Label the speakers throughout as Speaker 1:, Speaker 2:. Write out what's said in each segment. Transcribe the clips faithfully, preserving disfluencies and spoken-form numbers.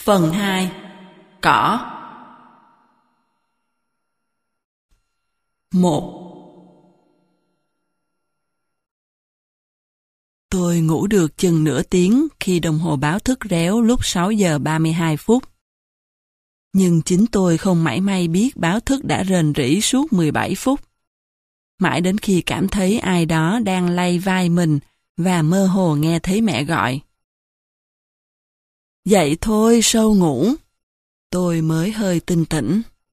Speaker 1: Phần hai. Cỏ. Một. Tôi ngủ được chừng nửa tiếng khi đồng hồ báo thức réo lúc sáu giờ ba mươi hai phút. Nhưng chính tôi không mảy may biết báo thức đã rền rĩ suốt mười bảy phút. Mãi đến khi cảm thấy ai đó đang lay vai mình và mơ hồ nghe thấy mẹ gọi. Dậy thôi, sâu ngủ. Tôi mới hơi tinh tỉnh.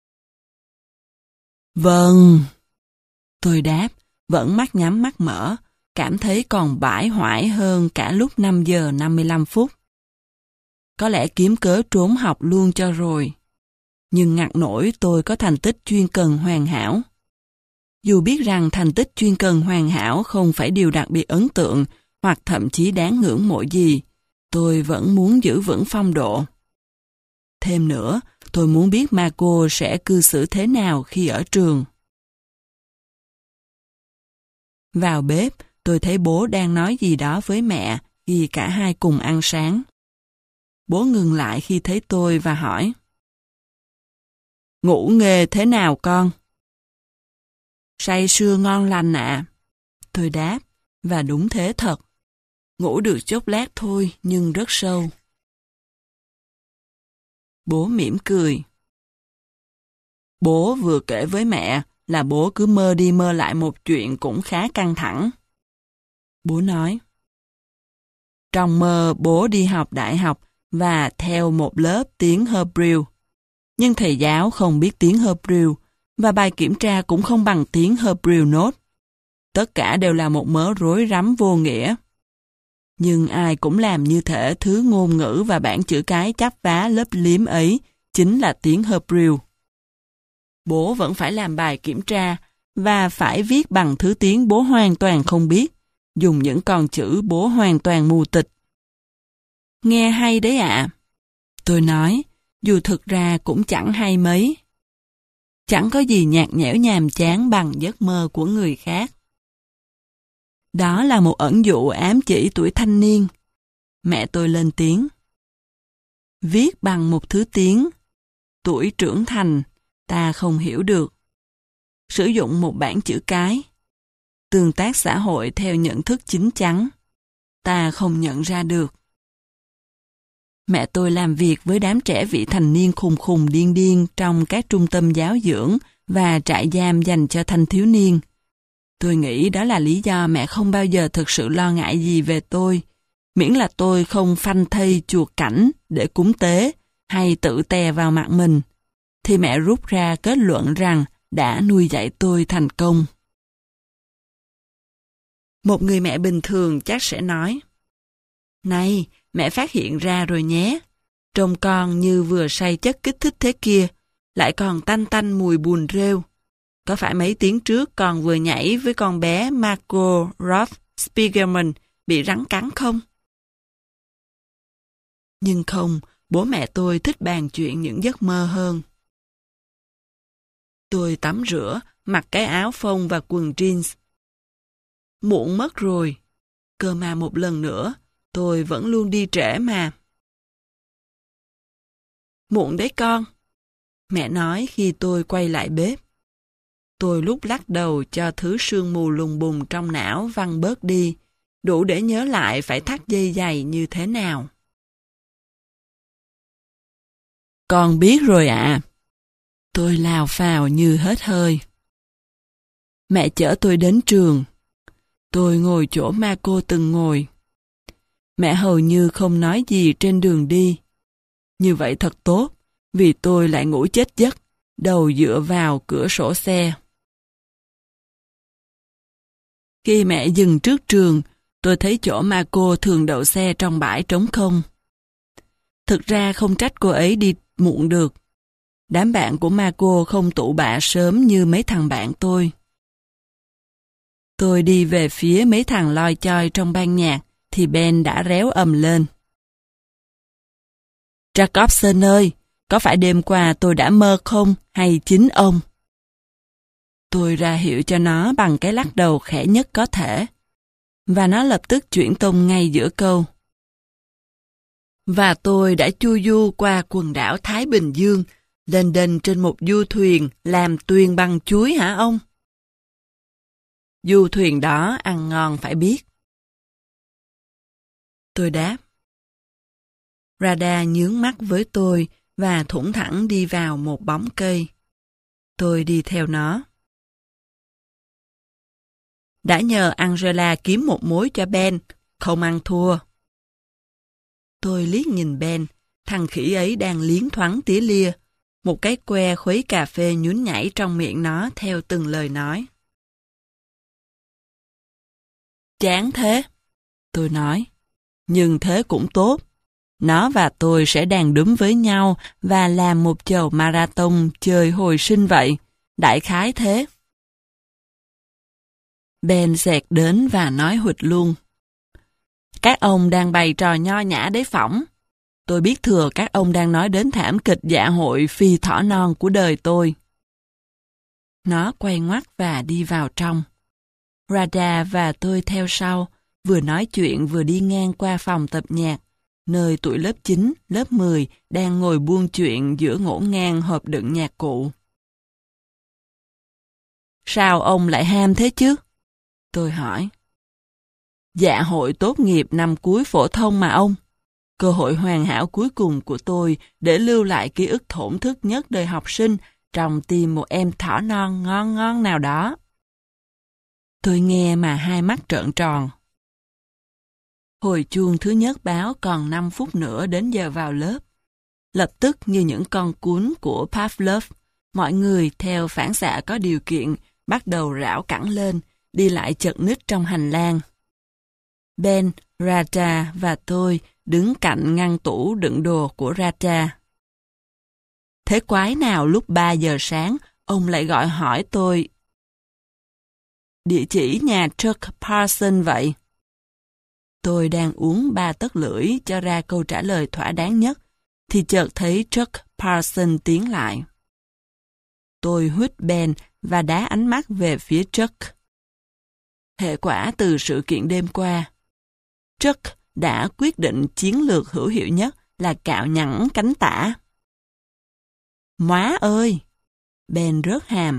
Speaker 1: Vâng. Tôi đáp, vẫn mắt nhắm mắt mở, cảm thấy còn bãi hoải hơn cả lúc năm giờ năm mươi lăm phút. Có lẽ kiếm cớ trốn học luôn cho rồi. Nhưng ngặt nổi tôi có thành tích chuyên cần hoàn hảo. Dù biết rằng thành tích chuyên cần hoàn hảo không phải điều đặc biệt ấn tượng hoặc thậm chí đáng ngưỡng mộ gì, tôi vẫn muốn giữ vững phong độ. Thêm nữa, tôi muốn biết Marco sẽ cư xử thế nào khi ở trường. Vào bếp, tôi thấy bố đang nói gì đó với mẹ khi cả hai cùng ăn sáng. Bố ngừng lại khi thấy tôi và hỏi. Ngủ nghề thế nào con? Say sưa ngon lành ạ. Tôi đáp, và đúng thế thật. Ngủ được chốc lát thôi nhưng rất sâu. Bố mỉm cười. Bố vừa kể với mẹ là bố cứ mơ đi mơ lại một chuyện cũng khá căng thẳng. Bố nói. Trong mơ bố đi học đại học và theo một lớp tiếng Hebrew. Nhưng thầy giáo không biết tiếng Hebrew và bài kiểm tra cũng không bằng tiếng Hebrew nốt. Tất cả đều là một mớ rối rắm vô nghĩa. Nhưng ai cũng làm như thể thứ ngôn ngữ và bảng chữ cái chắp vá lấp liếm ấy chính là tiếng Hebrew. Bố vẫn phải làm bài kiểm tra và phải viết bằng thứ tiếng bố hoàn toàn không biết, dùng những con chữ bố hoàn toàn mù tịch. Nghe hay đấy ạ. Tôi nói, dù thực ra cũng chẳng hay mấy. Chẳng có gì nhạt nhẽo nhàm chán bằng giấc mơ của người khác. Đó là một ẩn dụ ám chỉ tuổi thanh niên. Mẹ tôi lên tiếng. Viết bằng một thứ tiếng. Tuổi trưởng thành, ta không hiểu được. Sử dụng một bảng chữ cái. Tương tác xã hội theo nhận thức chín chắn. Ta không nhận ra được. Mẹ tôi làm việc với đám trẻ vị thành niên khùng khùng điên điên trong các trung tâm giáo dưỡng và trại giam dành cho thanh thiếu niên. Tôi nghĩ đó là lý do mẹ không bao giờ thực sự lo ngại gì về tôi, miễn là tôi không phanh thây chuột cảnh để cúng tế hay tự tè vào mặt mình, thì mẹ rút ra kết luận rằng đã nuôi dạy tôi thành công. Một người mẹ bình thường chắc sẽ nói, này, mẹ phát hiện ra rồi nhé, trông con như vừa say chất kích thích thế kia, lại còn tanh tanh mùi bùn rêu. Có phải mấy tiếng trước con vừa nhảy với con bé Marco Rolf Spiegelman bị rắn cắn không? Nhưng không, bố mẹ tôi thích bàn chuyện những giấc mơ hơn. Tôi tắm rửa, mặc cái áo phông và quần jeans. Muộn mất rồi. Cơ mà một lần nữa, tôi vẫn luôn đi trễ mà. Muộn đấy con. Mẹ nói khi tôi quay lại bếp. Tôi lúc lắc đầu cho thứ sương mù lùng bùng trong não văng bớt đi, đủ để nhớ lại phải thắt dây giày như thế nào. Con biết rồi ạ. À. Tôi lào phào như hết hơi. Mẹ chở tôi đến trường. Tôi ngồi chỗ Marco từng ngồi. Mẹ hầu như không nói gì trên đường đi. Như vậy thật tốt, vì tôi lại ngủ chết giấc, đầu dựa vào cửa sổ xe. Khi mẹ dừng trước trường, tôi thấy chỗ Marco thường đậu xe trong bãi trống không. Thực ra không trách cô ấy đi muộn được. Đám bạn của Marco không tụ bạ sớm như mấy thằng bạn tôi. Tôi đi về phía mấy thằng loi choi trong ban nhạc, thì Ben đã réo ầm lên. Jacobson ơi, có phải đêm qua tôi đã mơ không hay chính ông? Tôi ra hiệu cho nó bằng cái lắc đầu khẽ nhất có thể. Và nó lập tức chuyển tông ngay giữa câu. Và tôi đã chu du qua quần đảo Thái Bình Dương, lên đên trên một du thuyền làm tuyền bằng chuối hả ông? Du thuyền đó ăn ngon phải biết. Tôi đáp. Rada nhướng mắt với tôi và thủng thẳng đi vào một bóng cây. Tôi đi theo nó. Đã nhờ Angela kiếm một mối cho Ben, không ăn thua. Tôi liếc nhìn Ben, thằng khỉ ấy đang liến thoáng tía lia. Một cái que khuấy cà phê nhún nhảy trong miệng nó theo từng lời nói. Chán thế, tôi nói. Nhưng thế cũng tốt. Nó và tôi sẽ đàn đúm với nhau và làm một chầu marathon chơi hồi sinh vậy. Đại khái thế. Ben xẹt đến và nói huỵch luôn. Các ông đang bày trò nho nhã đấy phỏng. Tôi biết thừa các ông đang nói đến thảm kịch dạ hội phi thỏ non của đời tôi. Nó quay ngoắt và đi vào trong. Rada và tôi theo sau, vừa nói chuyện vừa đi ngang qua phòng tập nhạc, nơi tụi lớp chín, lớp mười đang ngồi buôn chuyện giữa ngổn ngang hộp đựng nhạc cụ. Sao ông lại ham thế chứ? Tôi hỏi. Dạ hội tốt nghiệp năm cuối phổ thông mà ông. Cơ hội hoàn hảo cuối cùng của tôi để lưu lại ký ức thổn thức nhất đời học sinh trong tim một em thỏ non ngon ngon nào đó. Tôi nghe mà hai mắt trợn tròn. Hồi chuông thứ nhất báo còn năm phút nữa đến giờ vào lớp. Lập tức như những con cún của Pavlov, mọi người theo phản xạ có điều kiện bắt đầu rảo cẳng lên, đi lại chật ních trong hành lang. Ben, Rada và tôi đứng cạnh ngăn tủ đựng đồ của Rada. Thế quái nào lúc ba giờ sáng, ông lại gọi hỏi tôi địa chỉ nhà Chuck Parson vậy? Tôi đang uống ba tấc lưỡi cho ra câu trả lời thỏa đáng nhất, thì chợt thấy Chuck Parson tiến lại. Tôi huýt Ben và đá ánh mắt về phía Chuck. Hệ quả từ sự kiện đêm qua, Chuck đã quyết định chiến lược hữu hiệu nhất là cạo nhẵn cánh tả. Móa ơi! Ben rớt hàm.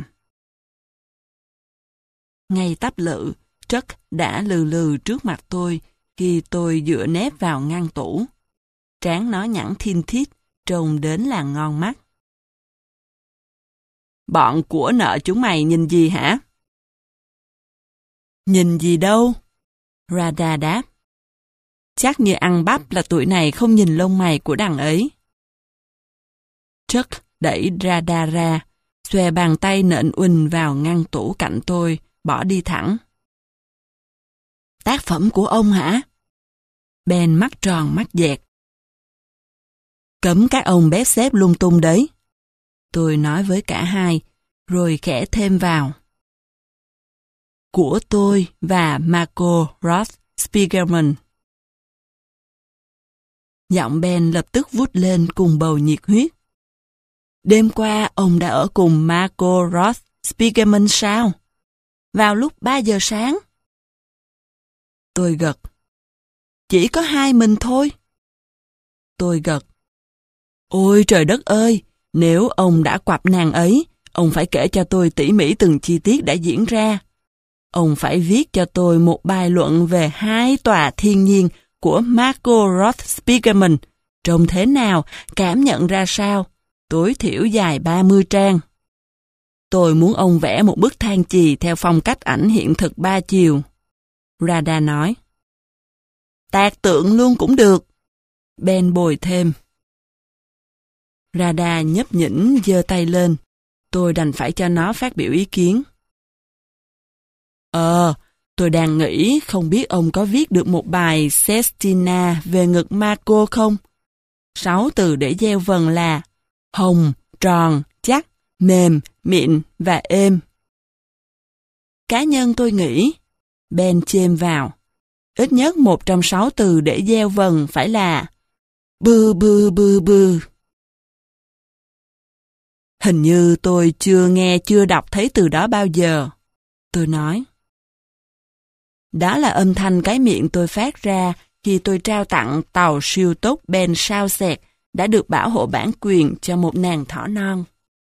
Speaker 1: Ngay tắp lự, Chuck đã lừ lừ trước mặt tôi khi tôi dựa nép vào ngăn tủ. Trán nó nhẵn thin thít, trông đến là ngon mắt. Bọn của nợ chúng mày nhìn gì hả? Nhìn gì đâu? Rada đáp. Chắc như ăn bắp là tụi này không nhìn lông mày của đằng ấy. Chuck đẩy Rada ra, xòe bàn tay nện uỳnh vào ngăn tủ cạnh tôi, bỏ đi thẳng. Tác phẩm của ông hả? Ben mắt tròn mắt dẹt. Cấm các ông bét xếp lung tung đấy. Tôi nói với cả hai, rồi khẽ thêm vào. Của tôi và Marco Roth Spiegelman. Giọng Ben lập tức vút lên cùng bầu nhiệt huyết. Đêm qua ông đã ở cùng Marco Roth Spiegelman sao? Vào lúc ba giờ sáng. Tôi gật. Chỉ có hai mình thôi. Tôi gật. Ôi trời đất ơi, nếu ông đã quặp nàng ấy, ông phải kể cho tôi tỉ mỉ từng chi tiết đã diễn ra. Ông phải viết cho tôi một bài luận về hai tòa thiên nhiên của Marco Roth Spiegelman, trông thế nào, cảm nhận ra sao, tối thiểu dài ba mươi trang. Tôi muốn ông vẽ một bức than chì theo phong cách ảnh hiện thực ba chiều. Rada nói. Tạc tượng luôn cũng được. Ben bồi thêm. Rada nhấp nhỉnh giơ tay lên. Tôi đành phải cho nó phát biểu ý kiến. Ờ, tôi đang nghĩ không biết ông có viết được một bài Sestina về ngực Marco không? Sáu từ để gieo vần là hồng, tròn, chắc, mềm, mịn và êm. Cá nhân tôi nghĩ, Ben chêm vào, ít nhất một trong sáu từ để gieo vần phải là bư bư bư bư. Hình như tôi chưa nghe chưa đọc thấy từ đó bao giờ. Tôi nói. Đó là âm thanh cái miệng tôi phát ra khi tôi trao tặng tàu siêu tốc Ben sao xẹt đã được bảo hộ bản quyền cho một nàng thỏ non.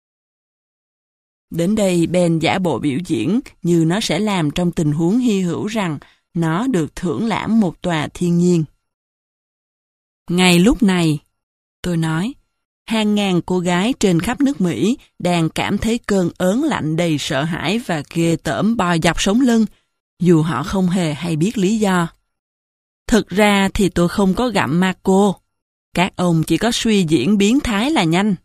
Speaker 1: Đến đây Ben giả bộ biểu diễn như nó sẽ làm trong tình huống hy hữu rằng nó được thưởng lãm một tòa thiên nhiên. Ngay lúc này, tôi nói, hàng ngàn cô gái trên khắp nước Mỹ đang cảm thấy cơn ớn lạnh đầy sợ hãi và ghê tởm bò dọc sống lưng, dù họ không hề hay biết lý do. Thực ra thì tôi không có gặm ma cô. Các ông chỉ có suy diễn biến thái là nhanh.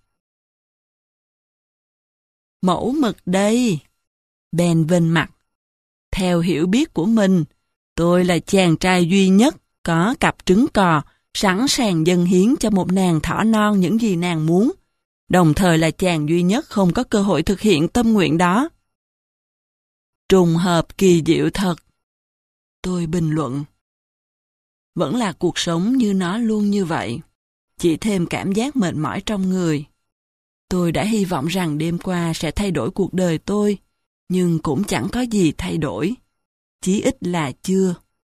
Speaker 1: Mẫu mực đây. Ben vênh mặt. Theo hiểu biết của mình, tôi là chàng trai duy nhất có cặp trứng cò sẵn sàng dâng hiến cho một nàng thỏ non những gì nàng muốn, đồng thời là chàng duy nhất không có cơ hội thực hiện tâm nguyện đó. Trùng hợp kỳ diệu thật. Tôi bình luận. Vẫn là cuộc sống như nó luôn như vậy, chỉ thêm cảm giác mệt mỏi trong người. Tôi đã hy vọng rằng đêm qua sẽ thay đổi cuộc đời tôi, nhưng cũng chẳng có gì thay đổi. Chí ít là chưa.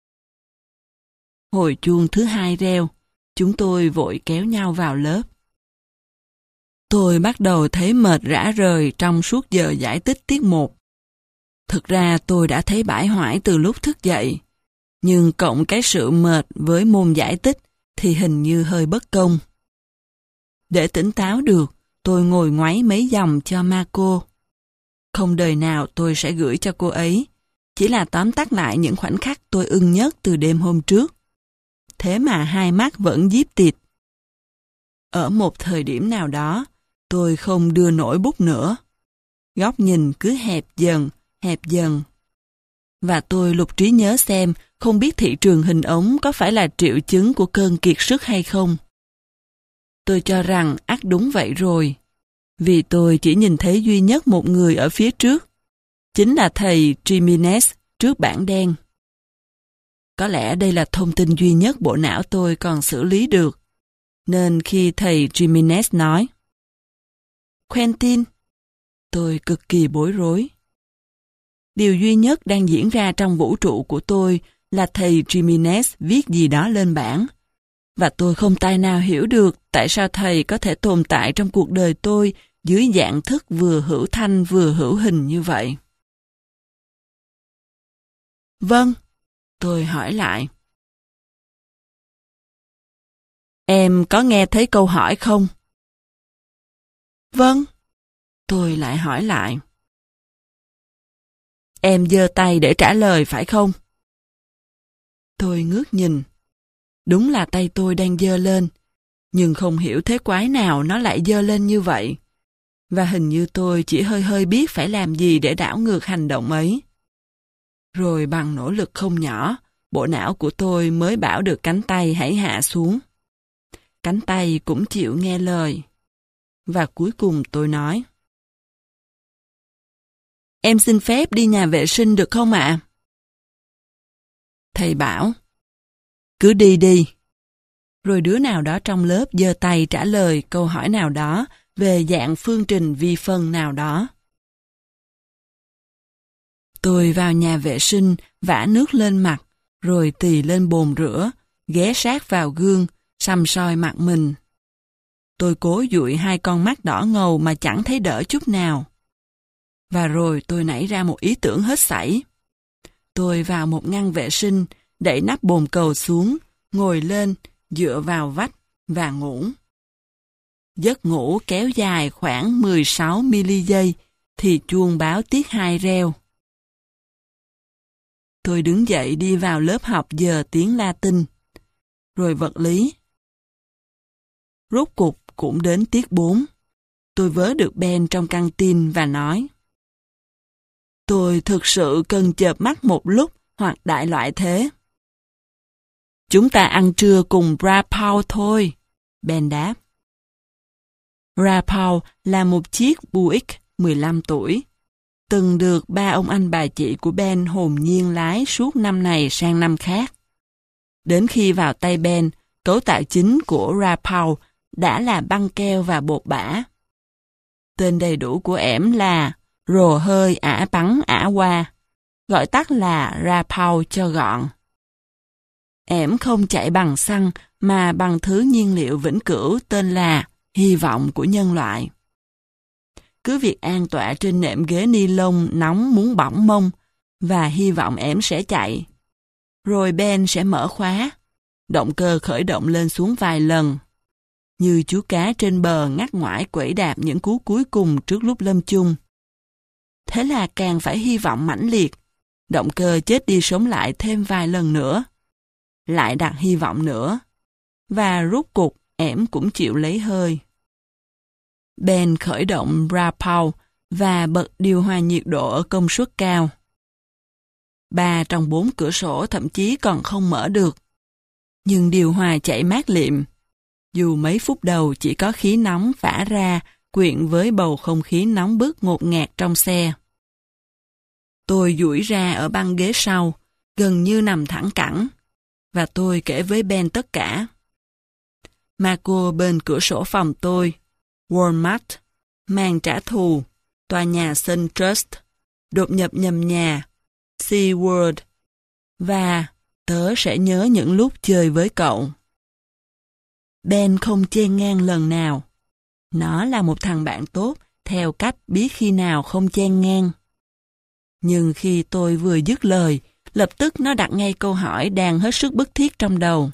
Speaker 1: Hồi chuông thứ hai reo, chúng tôi vội kéo nhau vào lớp. Tôi bắt đầu thấy mệt rã rời trong suốt giờ giải tích tiết một. Thực ra tôi đã thấy bãi hoải từ lúc thức dậy, nhưng cộng cái sự mệt với môn giải tích thì hình như hơi bất công. Để tỉnh táo được, tôi ngồi ngoáy mấy dòng cho Marco. Không đời nào tôi sẽ gửi cho cô ấy, chỉ là tóm tắt lại những khoảnh khắc tôi ưng nhất từ đêm hôm trước. Thế mà hai mắt vẫn díp tịt. Ở một thời điểm nào đó, tôi không đưa nổi bút nữa. Góc nhìn cứ hẹp dần, hẹp dần. Và tôi lục trí nhớ xem không biết thị trường hình ống có phải là triệu chứng của cơn kiệt sức hay không. Tôi cho rằng ắt đúng vậy rồi, vì tôi chỉ nhìn thấy duy nhất một người ở phía trước, chính là thầy Jimenez trước bảng đen. Có lẽ đây là thông tin duy nhất bộ não tôi còn xử lý được, nên khi thầy Jimenez nói Quentin, tôi cực kỳ bối rối. Điều duy nhất đang diễn ra trong vũ trụ của tôi là thầy Jimenez viết gì đó lên bảng, và tôi không tài nào hiểu được tại sao thầy có thể tồn tại trong cuộc đời tôi dưới dạng thức vừa hữu thanh vừa hữu hình như vậy. Vâng, tôi hỏi lại. Em có nghe thấy câu hỏi không? Vâng, tôi lại hỏi lại. Em giơ tay để trả lời phải không? Tôi ngước nhìn. Đúng là tay tôi đang giơ lên, nhưng không hiểu thế quái nào nó lại giơ lên như vậy. Và hình như tôi chỉ hơi hơi biết phải làm gì để đảo ngược hành động ấy. Rồi bằng nỗ lực không nhỏ, bộ não của tôi mới bảo được cánh tay hãy hạ xuống. Cánh tay cũng chịu nghe lời. Và cuối cùng tôi nói. Em xin phép đi nhà vệ sinh được không ạ? Thầy bảo. Cứ đi đi. Rồi đứa nào đó trong lớp giơ tay trả lời câu hỏi nào đó về dạng phương trình vi phân nào đó. Tôi vào nhà vệ sinh, vã nước lên mặt, rồi tì lên bồn rửa, ghé sát vào gương, săm soi mặt mình. Tôi cố dụi hai con mắt đỏ ngầu mà chẳng thấy đỡ chút nào. Và rồi tôi nảy ra một ý tưởng hết sảy. Tôi vào một ngăn vệ sinh, đẩy nắp bồn cầu xuống, ngồi lên, dựa vào vách và ngủ. Giấc ngủ kéo dài khoảng mười sáu mi-li-giây thì chuông báo tiết hai reo. Tôi đứng dậy đi vào lớp học giờ tiếng Latin, rồi vật lý. Rốt cục cũng đến tiết bốn. Tôi vớ được Ben trong căng tin và nói: Tôi thực sự cần chợp mắt một lúc hoặc đại loại thế. Chúng ta ăn trưa cùng Raphael thôi, Ben đáp. Raphael là một chiếc Buick mười lăm tuổi, từng được ba ông anh bà chị của Ben hồn nhiên lái suốt năm này sang năm khác. Đến khi vào tay Ben, cấu tạo chính của Raphael đã là băng keo và bột bã. Tên đầy đủ của ẻm là Rồ hơi ả bắn ả qua, gọi tắt là Raphael cho gọn. ẻm không chạy bằng xăng mà bằng thứ nhiên liệu vĩnh cửu tên là hy vọng của nhân loại. Cứ việc an tọa trên nệm ghế ni lông nóng muốn bỏng mông và hy vọng ẻm sẽ chạy. Rồi Ben sẽ mở khóa. Động cơ khởi động lên xuống vài lần. Như chú cá trên bờ ngắt ngoải quẩy đạp những cú cuối cùng trước lúc lâm chung. Thế là càng phải hy vọng mãnh liệt. Động cơ chết đi sống lại thêm vài lần nữa. Lại đặt hy vọng nữa. Và rút cục ẻm cũng chịu lấy hơi. Ben khởi động Rapau và bật điều hòa nhiệt độ ở công suất cao. Ba trong bốn cửa sổ thậm chí còn không mở được. Nhưng điều hòa chạy mát liệm. Dù mấy phút đầu chỉ có khí nóng phả ra quyện với bầu không khí nóng bức ngột ngạt trong xe. Tôi duỗi ra ở băng ghế sau, gần như nằm thẳng cẳng, và tôi kể với Ben tất cả. Marco bên cửa sổ phòng tôi, Walmart, màn trả thù, tòa nhà Sun Trust, đột nhập nhầm nhà, SeaWorld, và tớ sẽ nhớ những lúc chơi với cậu. Ben không chen ngang lần nào. Nó là một thằng bạn tốt, theo cách biết khi nào không chen ngang. Nhưng khi tôi vừa dứt lời, lập tức nó đặt ngay câu hỏi đang hết sức bức thiết trong đầu.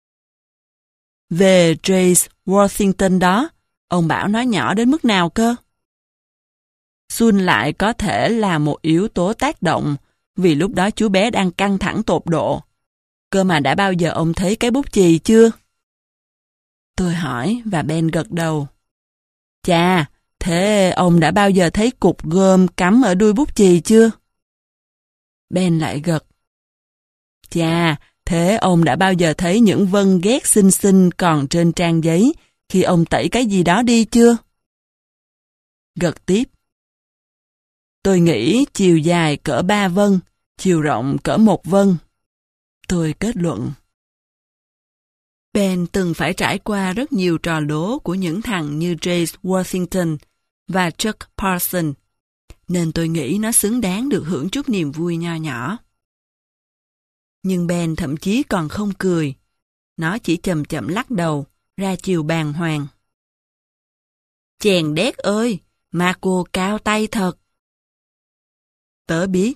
Speaker 1: Về Trace Worthington đó, ông bảo nó nhỏ đến mức nào cơ? Sun lại có thể là một yếu tố tác động, vì lúc đó chú bé đang căng thẳng tột độ. Cơ mà đã bao giờ ông thấy cái bút chì chưa? Tôi hỏi và Ben gật đầu. Chà, thế ông đã bao giờ thấy cục gôm cắm ở đuôi bút chì chưa? Ben lại gật. Chà, thế ông đã bao giờ thấy những vân ghét xinh xinh còn trên trang giấy khi ông tẩy cái gì đó đi chưa? Gật tiếp. Tôi nghĩ chiều dài cỡ ba vân, chiều rộng cỡ một vân. Tôi kết luận. Ben từng phải trải qua rất nhiều trò đố của những thằng như Trace Worthington và Chuck Parson, nên tôi nghĩ nó xứng đáng được hưởng chút niềm vui nho nhỏ. Nhưng Ben thậm chí còn không cười. Nó chỉ chậm chậm lắc đầu, ra chiều bàng hoàng. Chèn đét ơi, Marco cao tay thật. Tớ biết.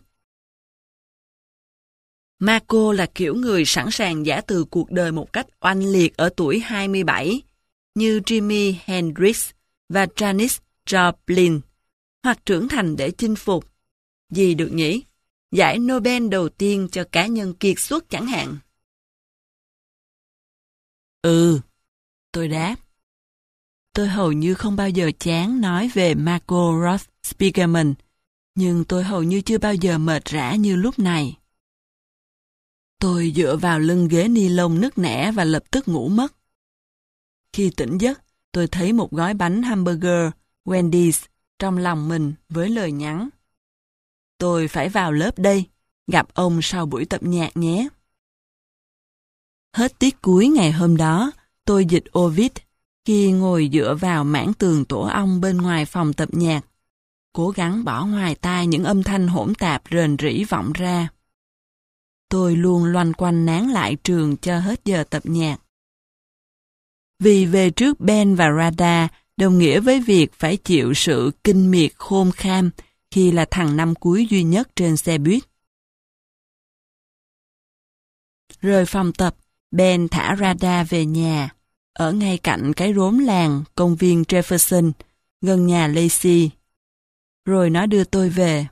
Speaker 1: Marco là kiểu người sẵn sàng giã từ cuộc đời một cách oanh liệt ở tuổi hai mươi bảy, như Jimi Hendrix và Janis Joplin, hoặc trưởng thành để chinh phục. Gì được nhỉ? Giải Nobel đầu tiên cho cá nhân kiệt xuất chẳng hạn. Ừ, tôi đáp. Tôi hầu như không bao giờ chán nói về Marco Roth Spiegelman, nhưng tôi hầu như chưa bao giờ mệt rã như lúc này. Tôi dựa vào lưng ghế ni lông nứt nẻ và lập tức ngủ mất. Khi tỉnh giấc, tôi thấy một gói bánh hamburger Wendy's trong lòng mình với lời nhắn. Tôi phải vào lớp đây, gặp ông sau buổi tập nhạc nhé. Hết tiết cuối ngày hôm đó, tôi dịch Ovid khi ngồi dựa vào mảng tường tổ ong bên ngoài phòng tập nhạc, cố gắng bỏ ngoài tai những âm thanh hỗn tạp rền rĩ vọng ra. Tôi luôn loanh quanh nán lại trường cho hết giờ tập nhạc. Vì về trước Ben và Rada đồng nghĩa với việc phải chịu sự kinh miệt khôn kham khi là thằng năm cuối duy nhất trên xe buýt. Rời phòng tập, Ben thả Rada về nhà, ở ngay cạnh cái rốn làng công viên Jefferson, gần nhà Lacey. Rồi nó đưa tôi về.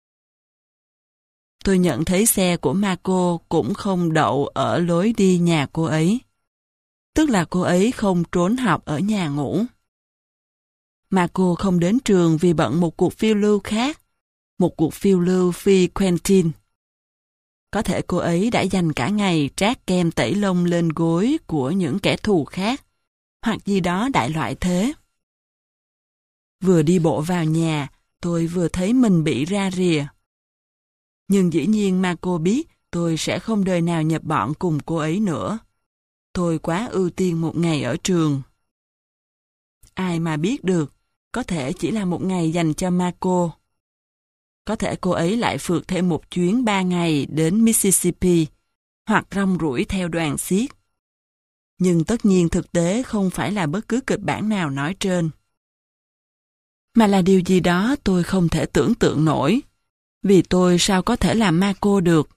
Speaker 1: Tôi nhận thấy xe của Marco cũng không đậu ở lối đi nhà cô ấy. Tức là cô ấy không trốn học ở nhà ngủ. Marco không đến trường vì bận một cuộc phiêu lưu khác, một cuộc phiêu lưu phi Quentin. Có thể cô ấy đã dành cả ngày trát kem tẩy lông lên gối của những kẻ thù khác, hoặc gì đó đại loại thế. Vừa đi bộ vào nhà, tôi vừa thấy mình bị ra rìa. Nhưng dĩ nhiên Marco biết tôi sẽ không đời nào nhập bọn cùng cô ấy nữa. Tôi quá ưu tiên một ngày ở trường. Ai mà biết được, có thể chỉ là một ngày dành cho Marco. Có thể cô ấy lại phượt thêm một chuyến ba ngày đến Mississippi, hoặc rong ruổi theo đoàn xiếc. Nhưng tất nhiên thực tế không phải là bất cứ kịch bản nào nói trên, mà là điều gì đó tôi không thể tưởng tượng nổi, vì tôi sao có thể làm Marco được.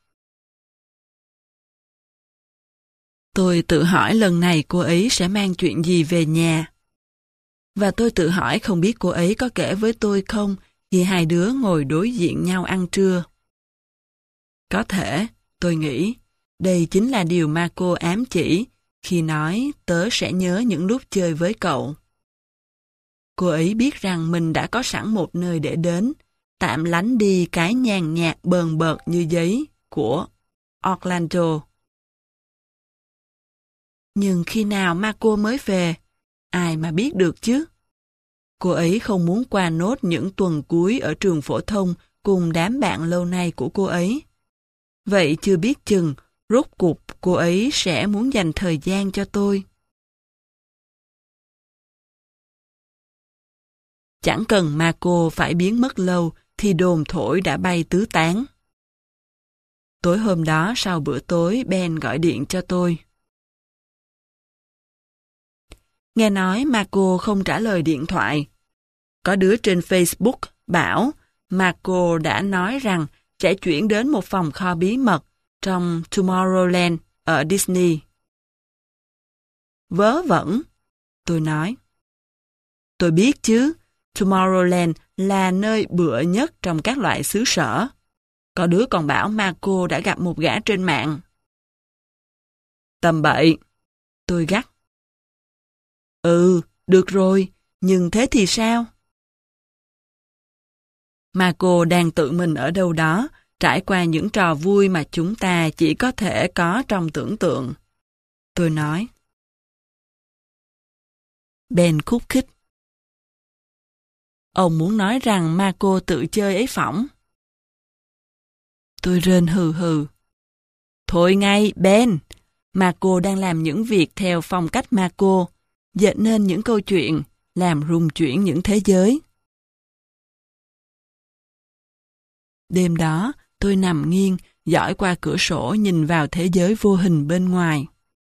Speaker 1: Tôi tự hỏi lần này cô ấy sẽ mang chuyện gì về nhà. Và tôi tự hỏi không biết cô ấy có kể với tôi không khi hai đứa ngồi đối diện nhau ăn trưa. Có thể, tôi nghĩ, đây chính là điều Marco ám chỉ khi nói tớ sẽ nhớ những lúc chơi với cậu. Cô ấy biết rằng mình đã có sẵn một nơi để đến, tạm lánh đi cái nhàn nhạt bờn bợt như giấy của Orlando. Nhưng khi nào Marco mới về, ai mà biết được chứ? Cô ấy không muốn qua nốt những tuần cuối ở trường phổ thông cùng đám bạn lâu nay của cô ấy. Vậy chưa biết chừng, rốt cuộc cô ấy sẽ muốn dành thời gian cho tôi. Chẳng cần Marco phải biến mất lâu thì đồn thổi đã bay tứ tán. Tối hôm đó sau bữa tối, Ben gọi điện cho tôi. Nghe nói Marco không trả lời điện thoại. Có đứa trên Facebook bảo Marco đã nói rằng sẽ chuyển đến một phòng kho bí mật trong Tomorrowland ở Disney. Vớ vẩn, tôi nói. Tôi biết chứ, Tomorrowland là nơi bựa nhất trong các loại xứ sở. Có đứa còn bảo Marco đã gặp một gã trên mạng. Tầm bậy, tôi gắt. Ừ, được rồi, nhưng thế thì sao? Marco đang tự mình ở đâu đó, trải qua những trò vui mà chúng ta chỉ có thể có trong tưởng tượng. Tôi nói. Ben khúc khích. Ông muốn nói rằng Marco tự chơi ấy phỏng. Tôi rên hừ hừ. Thôi ngay, Ben. Marco đang làm những việc theo phong cách Marco, dệt nên những câu chuyện, làm rung chuyển những thế giới. Đêm đó, tôi nằm nghiêng, dõi qua cửa sổ nhìn vào thế giới vô hình bên ngoài.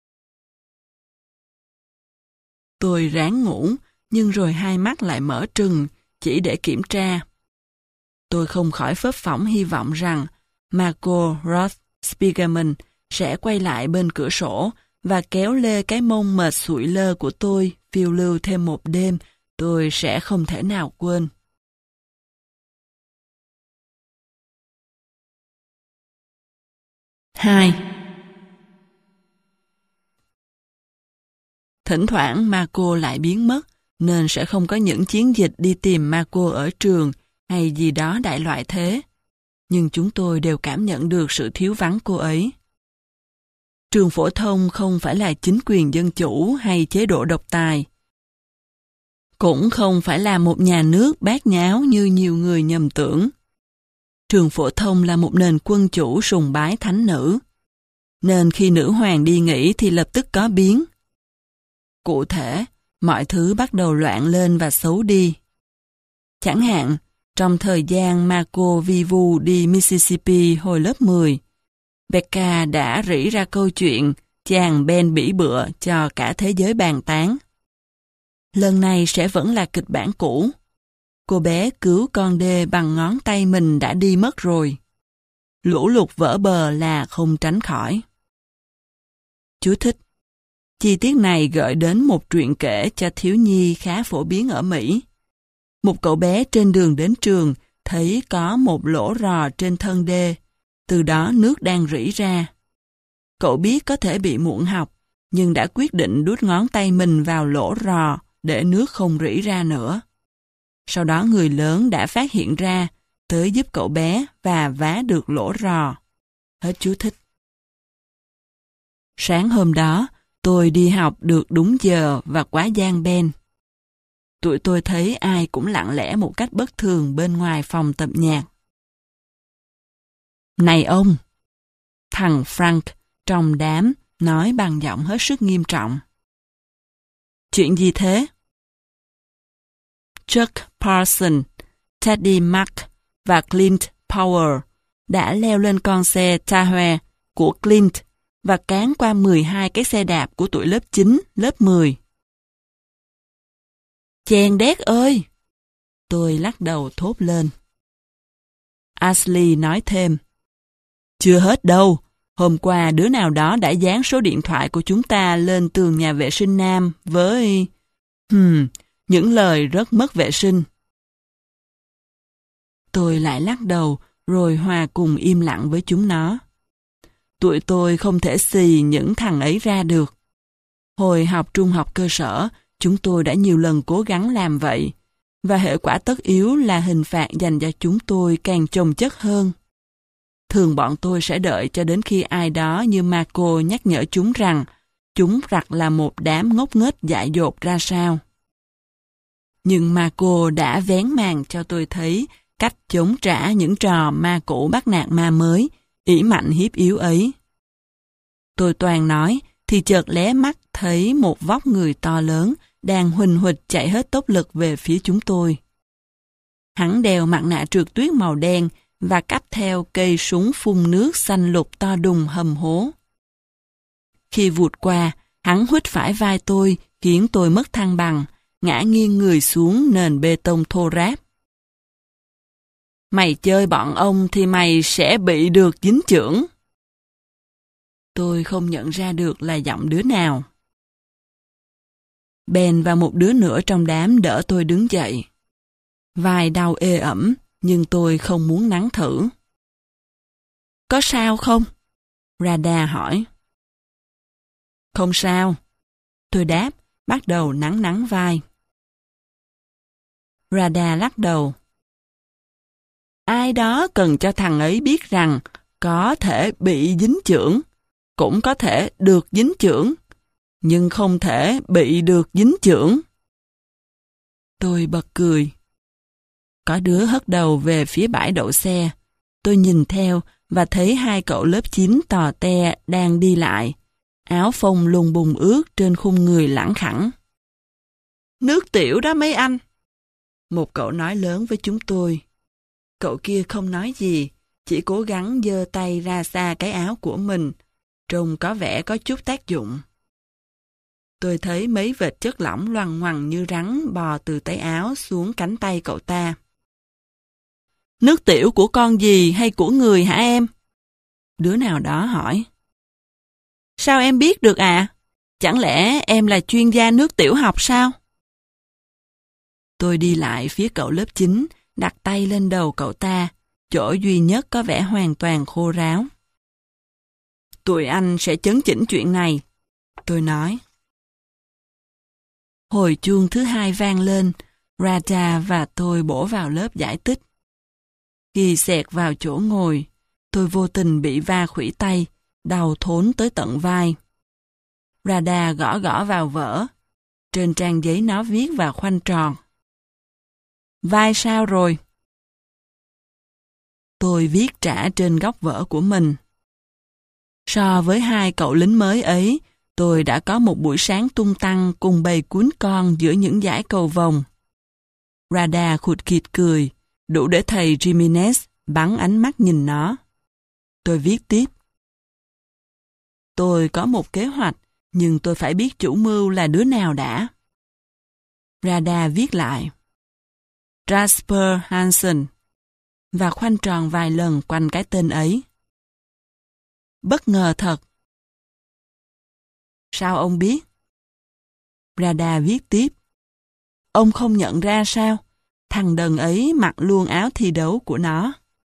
Speaker 1: Tôi ráng ngủ, nhưng rồi hai mắt lại mở trừng, chỉ để kiểm tra. Tôi không khỏi phấp phỏng hy vọng rằng Marco Roth Spiegelman sẽ quay lại bên cửa sổ và kéo lê cái mông mệt sụi lơ của tôi phiêu lưu thêm một đêm tôi sẽ không thể nào quên. hai. Thỉnh thoảng Marco lại biến mất, nên sẽ không có những chiến dịch đi tìm Marco ở trường hay gì đó đại loại thế. Nhưng chúng tôi đều cảm nhận được sự thiếu vắng cô ấy. Trường phổ thông không phải là chính quyền dân chủ hay chế độ độc tài. Cũng không phải là một nhà nước bát nháo như nhiều người nhầm tưởng. Trường phổ thông là một nền quân chủ sùng bái thánh nữ. Nên khi nữ hoàng đi nghỉ thì lập tức có biến. Cụ thể, mọi thứ bắt đầu loạn lên và xấu đi. Chẳng hạn, trong thời gian Marco vi vu đi Mississippi hồi lớp mười, Becca đã rỉ ra câu chuyện chàng Ben bỉ bựa cho cả thế giới bàn tán. Lần này sẽ vẫn là kịch bản cũ. Cô bé cứu con đê bằng ngón tay mình đã đi mất rồi. Lũ lụt vỡ bờ là không tránh khỏi. Chú thích. Chi tiết này gợi đến một truyện kể cho thiếu nhi khá phổ biến ở Mỹ. Một cậu bé trên đường đến trường thấy có một lỗ rò trên thân đê, từ đó nước đang rỉ ra. Cậu biết có thể bị muộn học, nhưng đã quyết định đút ngón tay mình vào lỗ rò để nước không rỉ ra nữa. Sau đó người lớn đã phát hiện ra, tới giúp cậu bé và vá được lỗ rò. Hết chú thích. Sáng hôm đó, tôi đi học được đúng giờ và quá gian Ben. Tụi tôi thấy ai cũng lặng lẽ một cách bất thường bên ngoài phòng tập nhạc. Này ông! Thằng Frank trong đám nói bằng giọng hết sức nghiêm trọng. Chuyện gì thế? Chuck Parson, Teddy Mack và Clint Power đã leo lên con xe Tahoe của Clint và cán qua mười hai cái xe đạp của tụi lớp chín, lớp mười. Chèn đét ơi! Tôi lắc đầu thốt lên. Ashley nói thêm. Chưa hết đâu. Hôm qua đứa nào đó đã dán số điện thoại của chúng ta lên tường nhà vệ sinh nam với... Hmm, những lời rất mất vệ sinh. Tôi lại lắc đầu rồi hòa cùng im lặng với chúng nó. Tụi tôi không thể xì những thằng ấy ra được. Hồi học trung học cơ sở, chúng tôi đã nhiều lần cố gắng làm vậy, và hệ quả tất yếu là hình phạt dành cho chúng tôi càng chồng chất hơn. Thường bọn tôi sẽ đợi cho đến khi ai đó như Marco nhắc nhở chúng rằng chúng rặt là một đám ngốc nghếch dại dột ra sao. Nhưng Marco đã vén màn cho tôi thấy cách chống trả những trò ma cũ bắt nạt ma mới, ỷ mạnh hiếp yếu ấy. Tôi toàn nói, thì chợt lé mắt thấy một vóc người to lớn đang huỳnh huỵch chạy hết tốc lực về phía chúng tôi. Hắn đeo mặt nạ trượt tuyết màu đen và cắp theo cây súng phun nước xanh lục to đùng hầm hố. Khi vụt qua, hắn huých phải vai tôi khiến tôi mất thăng bằng, ngã nghiêng người xuống nền bê tông thô ráp. Mày chơi bọn ông thì mày sẽ bị được dính chưởng. Tôi không nhận ra được là giọng đứa nào. Ben và một đứa nữa trong đám đỡ tôi đứng dậy. Vai đau ê ẩm, nhưng tôi không muốn nắn thử. Có sao không? Rada hỏi. Không sao. Tôi đáp, bắt đầu nắn nắn vai. Rada lắc đầu. Ai đó cần cho thằng ấy biết rằng có thể bị dính chưởng, cũng có thể được dính chưởng, nhưng không thể bị được dính chưởng. Tôi bật cười. Có đứa hất đầu về phía bãi đậu xe. Tôi nhìn theo và thấy hai cậu lớp chín tò te đang đi lại, áo phông lùng bùng ướt trên khung người lẳng khẳng. Nước tiểu đó mấy anh. Một cậu nói lớn với chúng tôi. Cậu kia không nói gì, chỉ cố gắng giơ tay ra xa cái áo của mình, trông có vẻ có chút tác dụng. Tôi thấy mấy vệt chất lỏng loằng ngoằng như rắn bò từ tay áo xuống cánh tay cậu ta. Nước tiểu của con gì hay của người hả em? Đứa nào đó hỏi. Sao em biết được à? Chẳng lẽ em là chuyên gia nước tiểu học sao? Tôi đi lại phía cậu lớp chín, đặt tay lên đầu cậu ta, chỗ duy nhất có vẻ hoàn toàn khô ráo. Tụi anh sẽ chấn chỉnh chuyện này, tôi nói. Hồi chuông thứ hai vang lên, Rada và tôi bổ vào lớp giải tích. Khi xẹt vào chỗ ngồi, tôi vô tình bị va khuỷu tay, đau thốn tới tận vai. Rada gõ gõ vào vở. Trên trang giấy nó viết vào khoanh tròn. Vai sao rồi? Tôi viết trả trên góc vở của mình. So với hai cậu lính mới ấy, tôi đã có một buổi sáng tung tăng cùng bầy cuốn con giữa những dải cầu vồng. Rada khụt khịt cười, đủ để thầy Jimenez bắn ánh mắt nhìn nó. Tôi viết tiếp. Tôi có một kế hoạch, nhưng tôi phải biết chủ mưu là đứa nào đã. Rada viết lại. Jasper Hansen, và khoanh tròn vài lần quanh cái tên ấy. Bất ngờ thật. Sao ông biết? Rada viết tiếp. Ông không nhận ra sao? Thằng đần ấy mặc luôn áo thi đấu của nó.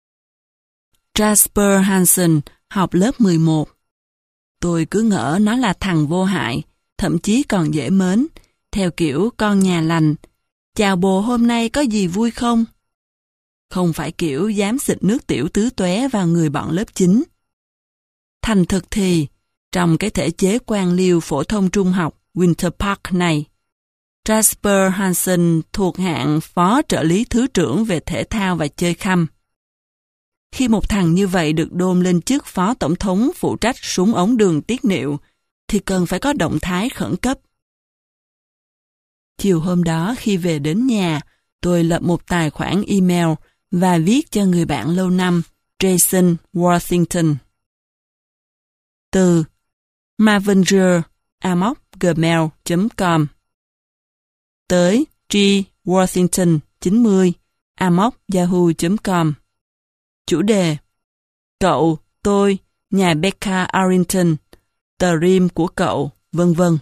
Speaker 1: Jasper Hansen học lớp mười một. Tôi cứ ngỡ nó là thằng vô hại, thậm chí còn dễ mến, theo kiểu con nhà lành. Chào bồ, hôm nay có gì vui không? Không phải kiểu dám xịt nước tiểu tứ tóe vào người bọn lớp chín. Thành thực thì, trong cái thể chế quan liêu phổ thông trung học Winter Park này, Jasper Hansen thuộc hạng phó trợ lý thứ trưởng về thể thao và chơi khăm. Khi một thằng như vậy được đôn lên chức phó tổng thống phụ trách súng ống đường tiết niệu, thì cần phải có động thái khẩn cấp. Chiều hôm đó khi về đến nhà, tôi lập một tài khoản email và viết cho người bạn lâu năm Jason Worthington. Từ mavenger a gmail chấm com tới G Worthington chín mươi a yahoo chấm com. Chủ đề: Cậu, tôi, nhà Becca Arrington, tờ rim của cậu, vân vân.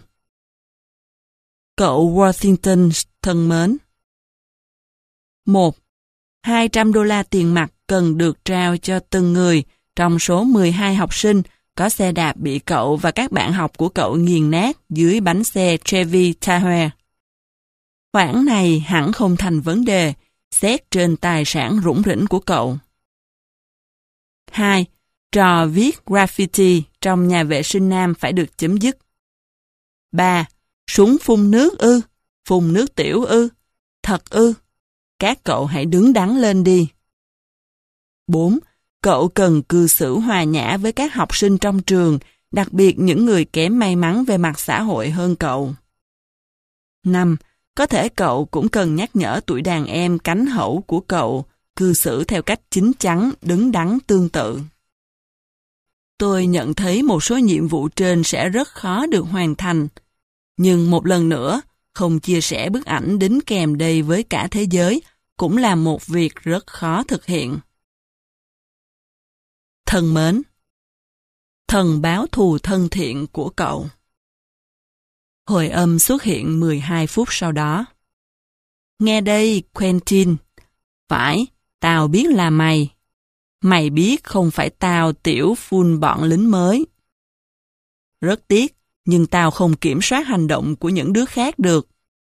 Speaker 1: Cậu Worthington thân mến. một. hai trăm đô la tiền mặt cần được trao cho từng người trong số mười hai học sinh có xe đạp bị cậu và các bạn học của cậu nghiền nát dưới bánh xe Chevy Tahoe. Khoản này hẳn không thành vấn đề, xét trên tài sản rủng rỉnh của cậu. hai. Trò viết graffiti trong nhà vệ sinh nam phải được chấm dứt. ba. Súng phun nước ư? Phun nước tiểu ư? Thật ư? Các cậu hãy đứng đắn lên đi. bốn. Cậu cần cư xử hòa nhã với các học sinh trong trường, đặc biệt những người kém may mắn về mặt xã hội hơn cậu. năm. Có thể cậu cũng cần nhắc nhở tuổi đàn em cánh hậu của cậu cư xử theo cách chín chắn, đứng đắn tương tự. Tôi nhận thấy một số nhiệm vụ trên sẽ rất khó được hoàn thành. Nhưng một lần nữa, không chia sẻ bức ảnh đính kèm đây với cả thế giới cũng là một việc rất khó thực hiện. Thân mến, thần báo thù thân thiện của cậu. Hồi âm xuất hiện mười hai phút sau đó. Nghe đây, Quentin. Phải, tao biết là mày. Mày biết không phải tao tiểu phun bọn lính mới. Rất tiếc, nhưng tao không kiểm soát hành động của những đứa khác được.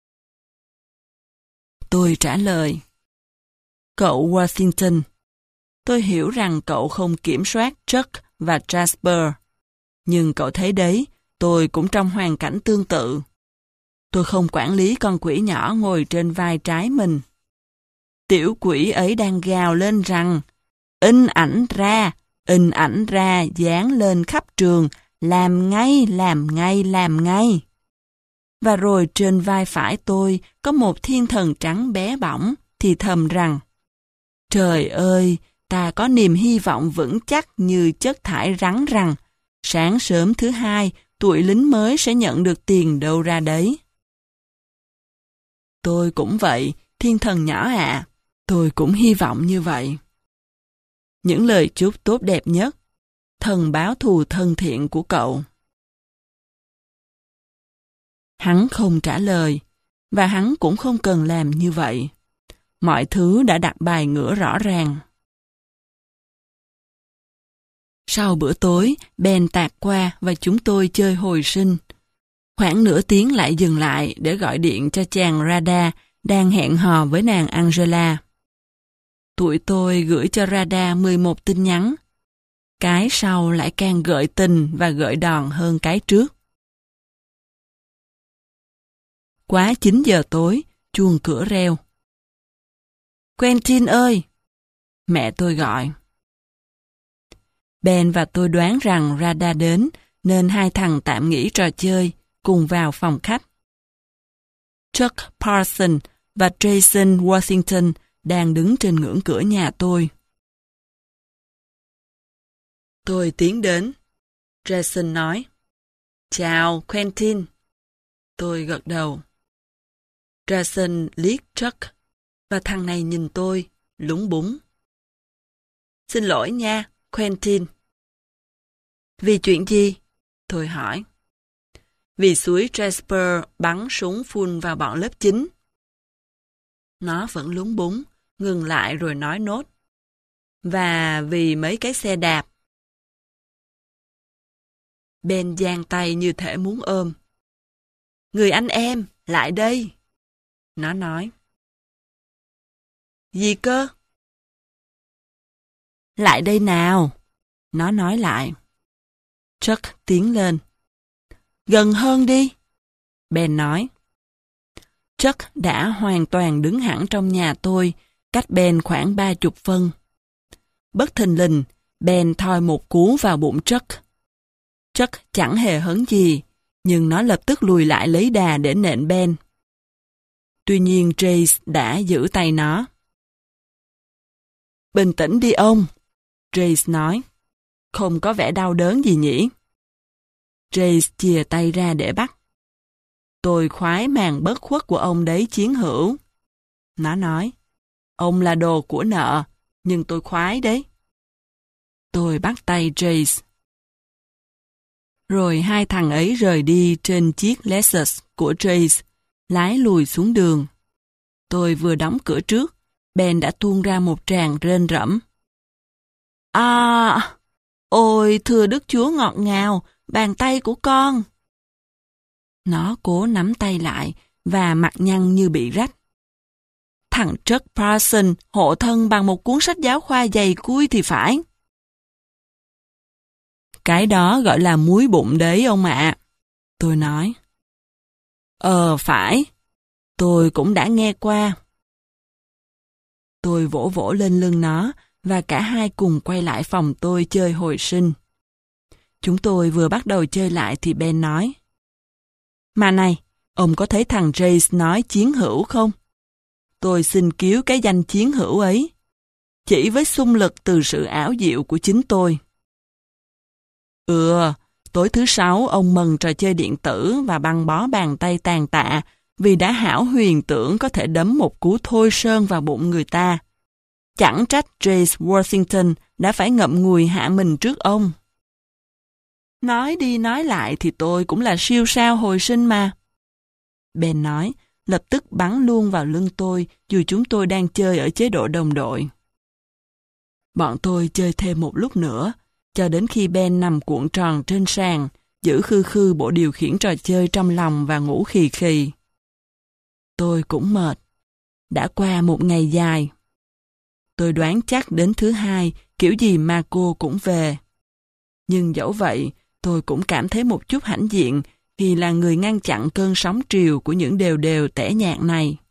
Speaker 1: Tôi trả lời. Cậu Worthington, tôi hiểu rằng cậu không kiểm soát Chuck và Jasper. Nhưng cậu thấy đấy, tôi cũng trong hoàn cảnh tương tự. Tôi không quản lý con quỷ nhỏ ngồi trên vai trái mình. Tiểu quỷ ấy đang gào lên rằng, in ảnh ra, in ảnh ra, dán lên khắp trường, làm ngay, làm ngay, làm ngay. Và rồi trên vai phải tôi có một thiên thần trắng bé bỏng, thì thầm rằng, trời ơi, ta có niềm hy vọng vững chắc như chất thải rắn rằng, sáng sớm thứ hai, tụi lính mới sẽ nhận được tiền đâu ra đấy. Tôi cũng vậy, thiên thần nhỏ ạ, tôi cũng hy vọng như vậy. Những lời chúc tốt đẹp nhất, thần báo thù thân thiện của cậu. Hắn không trả lời, và hắn cũng không cần làm như vậy. Mọi thứ đã đặt bài ngửa rõ ràng. Sau bữa tối, Ben tạt qua và chúng tôi chơi hồi sinh. Khoảng nửa tiếng lại dừng lại để gọi điện cho chàng Rada đang hẹn hò với nàng Angela. Tụi tôi gửi cho Rada mười một tin nhắn. Cái sau lại càng gợi tình và gợi đòn hơn cái trước. Quá chín giờ tối, chuông cửa reo. Quentin ơi! Mẹ tôi gọi. Ben và tôi đoán rằng Rada đến, nên hai thằng tạm nghỉ trò chơi, cùng vào phòng khách. Chuck Parson và Jason Worthington đang đứng trên ngưỡng cửa nhà tôi. Tôi tiến đến. Jason nói, chào Quentin. Tôi gật đầu. Jason liếc Chuck, và thằng này nhìn tôi, lúng búng. Xin lỗi nha, Quentin. Vì chuyện gì? Tôi hỏi. Vì suối Jasper bắn súng phun vào bọn lớp chín. Nó vẫn lúng búng, ngừng lại rồi nói nốt. Và vì mấy cái xe đạp. Ben giang tay như thể muốn ôm. Người anh em, lại đây. Nó nói. Gì cơ? Lại đây nào. Nó nói lại. Chuck tiến lên. Gần hơn đi. Ben nói. Chuck đã hoàn toàn đứng hẳn trong nhà tôi, cách Ben khoảng ba chục phân. Bất thình lình, Ben thoi một cú vào bụng Chuck. Chuck chẳng hề hấn gì, nhưng nó lập tức lùi lại lấy đà để nện Ben. Tuy nhiên Jace đã giữ tay nó. Bình tĩnh đi ông, Jace nói. Không có vẻ đau đớn gì nhỉ? Jace chìa tay ra để bắt. Tôi khoái màn bất khuất của ông đấy chiến hữu. Nó nói, ông là đồ của nợ, nhưng tôi khoái đấy. Tôi bắt tay Jace. Rồi hai thằng ấy rời đi trên chiếc Lexus của Jace, lái lùi xuống đường. Tôi vừa đóng cửa trước, Ben đã tuôn ra một tràng rên rẫm. À, ôi thưa Đức Chúa ngọt ngào, bàn tay của con. Nó cố nắm tay lại và mặt nhăn như bị rách. Thằng Chuck Parson hộ thân bằng một cuốn sách giáo khoa dày cui thì phải. Cái đó gọi là múi bụng đấy ông ạ. Tôi nói. Ờ phải, tôi cũng đã nghe qua. Tôi vỗ vỗ lên lưng nó và cả hai cùng quay lại phòng tôi chơi hồi sinh. Chúng tôi vừa bắt đầu chơi lại thì Ben nói. Mà này, ông có thấy thằng Jace nói chiến hữu không? Tôi xin cứu cái danh chiến hữu ấy. Chỉ với xung lực từ sự ảo diệu của chính tôi. Ừ, tối thứ sáu ông mừng trò chơi điện tử và băng bó bàn tay tàn tạ vì đã hão huyền tưởng có thể đấm một cú thôi sơn vào bụng người ta. Chẳng trách Jace Worthington đã phải ngậm ngùi hạ mình trước ông. Nói đi nói lại thì tôi cũng là siêu sao hồi sinh mà. Ben nói, lập tức bắn luôn vào lưng tôi dù chúng tôi đang chơi ở chế độ đồng đội. Bọn tôi chơi thêm một lúc nữa, cho đến khi Ben nằm cuộn tròn trên sàn, giữ khư khư bộ điều khiển trò chơi trong lòng và ngủ khì khì. Tôi cũng mệt. Đã qua một ngày dài. Tôi đoán chắc đến thứ hai, kiểu gì Marco cũng về. Nhưng dẫu vậy, tôi cũng cảm thấy một chút hãnh diện khi là người ngăn chặn cơn sóng triều của những đều đều tẻ nhạt này.